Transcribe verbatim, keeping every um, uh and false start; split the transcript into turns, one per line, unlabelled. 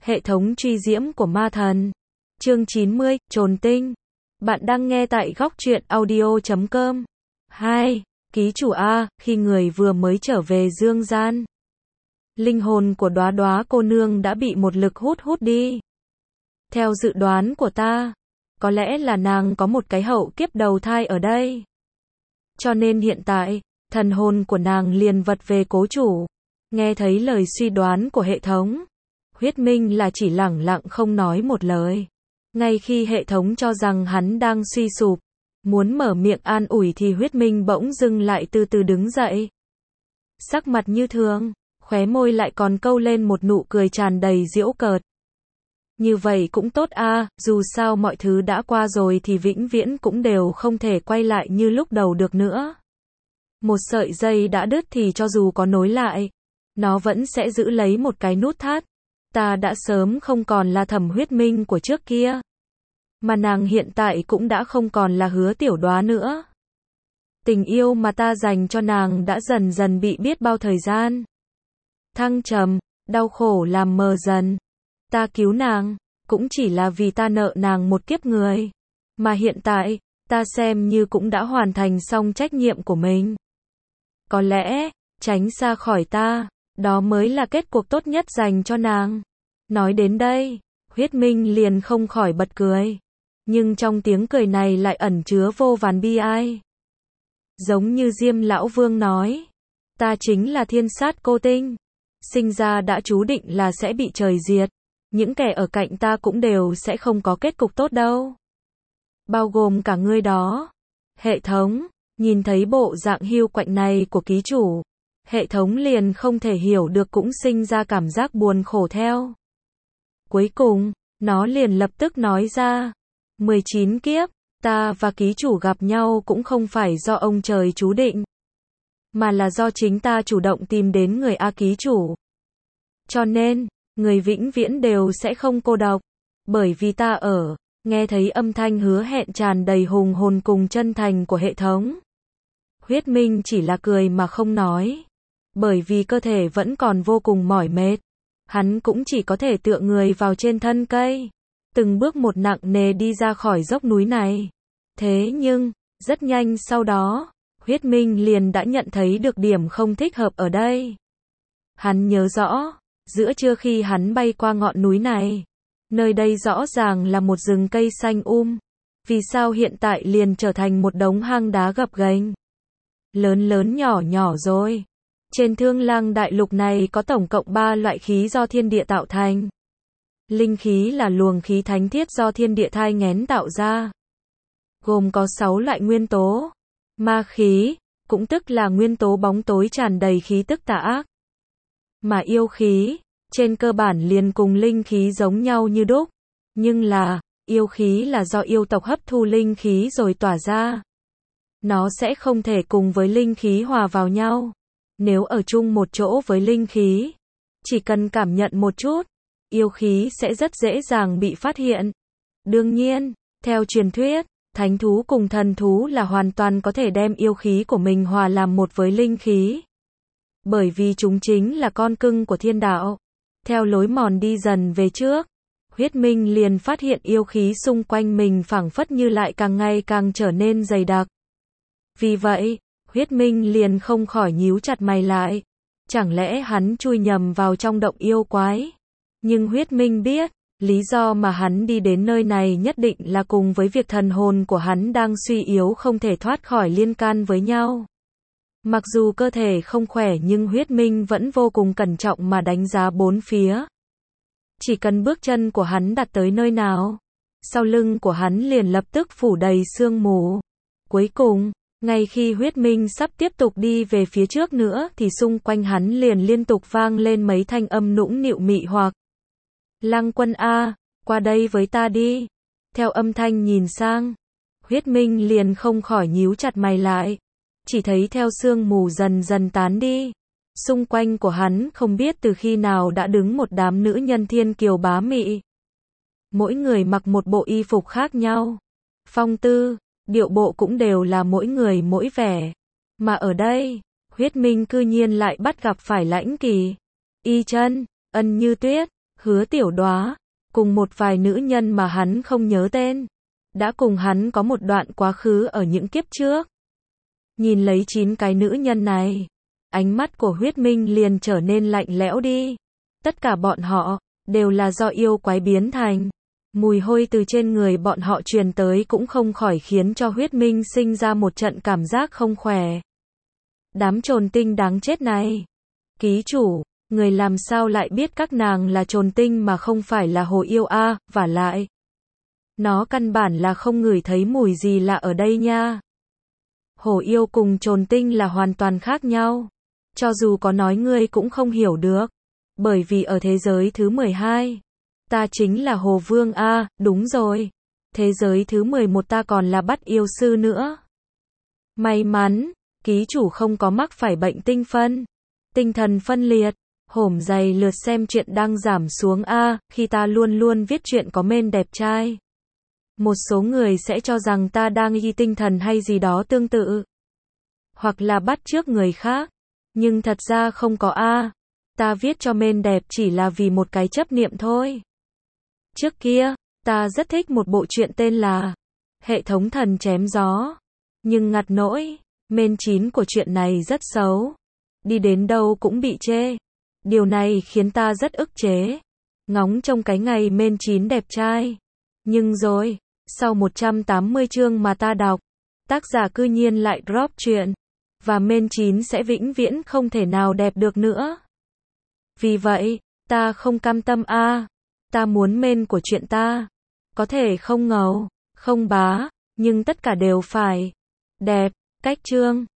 Hệ thống truy diễm của ma thần. Chương chín mươi, Trồn tinh. Bạn đang nghe tại góc truyện audio chấm com. hai. Ký chủ A, khi người vừa mới trở về dương gian, linh hồn của Đóa Đóa cô nương đã bị một lực hút hút đi. Theo dự đoán của ta, có lẽ là nàng có một cái hậu kiếp đầu thai ở đây. Cho nên hiện tại, thần hồn của nàng liền vật về cố chủ. Nghe thấy lời suy đoán của hệ thống, Huyết Minh là chỉ lẳng lặng không nói một lời. Ngay khi hệ thống cho rằng hắn đang suy sụp, muốn mở miệng an ủi thì Huyết Minh bỗng dưng lại từ từ đứng dậy. Sắc mặt như thường, khóe môi lại còn câu lên một nụ cười tràn đầy giễu cợt. Như vậy cũng tốt a, dù sao mọi thứ đã qua rồi thì vĩnh viễn cũng đều không thể quay lại như lúc đầu được nữa. Một sợi dây đã đứt thì cho dù có nối lại, nó vẫn sẽ giữ lấy một cái nút thắt. Ta đã sớm không còn là Thẩm Huyết Minh của trước kia, mà nàng hiện tại cũng đã không còn là Hứa Tiểu Đóa nữa. Tình yêu mà ta dành cho nàng đã dần dần bị biết bao thời gian thăng trầm, đau khổ làm mờ dần. Ta cứu nàng, cũng chỉ là vì ta nợ nàng một kiếp người. Mà hiện tại, ta xem như cũng đã hoàn thành xong trách nhiệm của mình. Có lẽ, tránh xa khỏi ta, đó mới là kết cuộc tốt nhất dành cho nàng. Nói đến đây, Huyết Minh liền không khỏi bật cười. Nhưng trong tiếng cười này lại ẩn chứa vô vàn bi ai. Giống như Diêm Lão Vương nói, ta chính là thiên sát cô tinh. Sinh ra đã chú định là sẽ bị trời diệt. Những kẻ ở cạnh ta cũng đều sẽ không có kết cục tốt đâu. Bao gồm cả ngươi đó. Hệ thống, nhìn thấy bộ dạng hiu quạnh này của ký chủ, hệ thống liền không thể hiểu được cũng sinh ra cảm giác buồn khổ theo. Cuối cùng, nó liền lập tức nói ra, mười chín kiếp, ta và ký chủ gặp nhau cũng không phải do ông trời chú định, mà là do chính ta chủ động tìm đến người A ký chủ. Cho nên, người vĩnh viễn đều sẽ không cô độc, bởi vì ta ở. Nghe thấy âm thanh hứa hẹn tràn đầy hùng hồn cùng chân thành của hệ thống, Huyết Minh chỉ là cười mà không nói. Bởi vì cơ thể vẫn còn vô cùng mỏi mệt, hắn cũng chỉ có thể tựa người vào trên thân cây, từng bước một nặng nề đi ra khỏi dốc núi này. Thế nhưng, rất nhanh sau đó, Huyết Minh liền đã nhận thấy được điểm không thích hợp ở đây. Hắn nhớ rõ, giữa trưa khi hắn bay qua ngọn núi này, nơi đây rõ ràng là một rừng cây xanh um. Vì sao hiện tại liền trở thành một đống hang đá gập ghềnh, lớn lớn nhỏ nhỏ rồi? Trên Thương Lang Đại Lục này có tổng cộng ba loại khí do thiên địa tạo thành. Linh khí là luồng khí thánh thiết do thiên địa thai nghén tạo ra, gồm có sáu loại nguyên tố. Ma khí, cũng tức là nguyên tố bóng tối tràn đầy khí tức tà ác. Mà yêu khí, trên cơ bản liền cùng linh khí giống nhau như đúc, nhưng là, yêu khí là do yêu tộc hấp thu linh khí rồi tỏa ra. Nó sẽ không thể cùng với linh khí hòa vào nhau. Nếu ở chung một chỗ với linh khí, chỉ cần cảm nhận một chút, yêu khí sẽ rất dễ dàng bị phát hiện. Đương nhiên, theo truyền thuyết, thánh thú cùng thần thú là hoàn toàn có thể đem yêu khí của mình hòa làm một với linh khí. Bởi vì chúng chính là con cưng của thiên đạo. Theo lối mòn đi dần về trước, Huyết Minh liền phát hiện yêu khí xung quanh mình phảng phất như lại càng ngày càng trở nên dày đặc. Vì vậy, Huyết Minh liền không khỏi nhíu chặt mày lại. Chẳng lẽ hắn chui nhầm vào trong động yêu quái? Nhưng Huyết Minh biết, lý do mà hắn đi đến nơi này nhất định là cùng với việc thần hồn của hắn đang suy yếu không thể thoát khỏi liên can với nhau. Mặc dù cơ thể không khỏe nhưng Huyết Minh vẫn vô cùng cẩn trọng mà đánh giá bốn phía. Chỉ cần bước chân của hắn đặt tới nơi nào, sau lưng của hắn liền lập tức phủ đầy sương mù. Cuối cùng, ngay khi Huyết Minh sắp tiếp tục đi về phía trước nữa thì xung quanh hắn liền liên tục vang lên mấy thanh âm nũng nịu mị hoặc. Lăng Quân A, qua đây với ta đi. Theo âm thanh nhìn sang, Huyết Minh liền không khỏi nhíu chặt mày lại. Chỉ thấy theo sương mù dần dần tán đi, xung quanh của hắn không biết từ khi nào đã đứng một đám nữ nhân thiên kiều bá mị. Mỗi người mặc một bộ y phục khác nhau. Phong tư, điệu bộ cũng đều là mỗi người mỗi vẻ. Mà ở đây, Huyết Minh cư nhiên lại bắt gặp phải Lãnh Kỳ, Y Chân, Ân Như Tuyết, Hứa Tiểu Đóa, cùng một vài nữ nhân mà hắn không nhớ tên, đã cùng hắn có một đoạn quá khứ ở những kiếp trước. Nhìn lấy chín cái nữ nhân này, ánh mắt của Huyết Minh liền trở nên lạnh lẽo đi. Tất cả bọn họ, đều là do yêu quái biến thành. Mùi hôi từ trên người bọn họ truyền tới cũng không khỏi khiến cho Huyết Minh sinh ra một trận cảm giác không khỏe. Đám trồn tinh đáng chết này. Ký chủ, người làm sao lại biết các nàng là trồn tinh mà không phải là hồ yêu a, vả lại. Nó căn bản là không ngửi thấy mùi gì lạ ở đây nha. Hồ yêu cùng trồn tinh là hoàn toàn khác nhau. Cho dù có nói ngươi cũng không hiểu được. Bởi vì ở thế giới thứ mười hai, ta chính là Hồ Vương a, đúng rồi. Thế giới thứ mười một ta còn là bắt yêu sư nữa. May mắn, ký chủ không có mắc phải bệnh tinh phân, tinh thần phân liệt. Hổm dày lượt xem chuyện đang giảm xuống a, khi ta luôn luôn viết chuyện có men đẹp trai. Một số người sẽ cho rằng ta đang y tinh thần hay gì đó tương tự. Hoặc là bắt chước người khác. Nhưng thật ra không có a. Ta viết cho men đẹp chỉ là vì một cái chấp niệm thôi. Trước kia, ta rất thích một bộ truyện tên là Hệ thống thần chém gió. Nhưng ngặt nỗi, men chín của chuyện này rất xấu. Đi đến đâu cũng bị chê. Điều này khiến ta rất ức chế. Ngóng trông cái ngày men chín đẹp trai. Nhưng rồi, sau một trăm tám mươi chương mà ta đọc, tác giả cư nhiên lại drop chuyện. Và men chín sẽ vĩnh viễn không thể nào đẹp được nữa. Vì vậy, ta không cam tâm a. Ta muốn men của chuyện ta. Có thể không ngầu, không bá, nhưng tất cả đều phải đẹp. Cách chương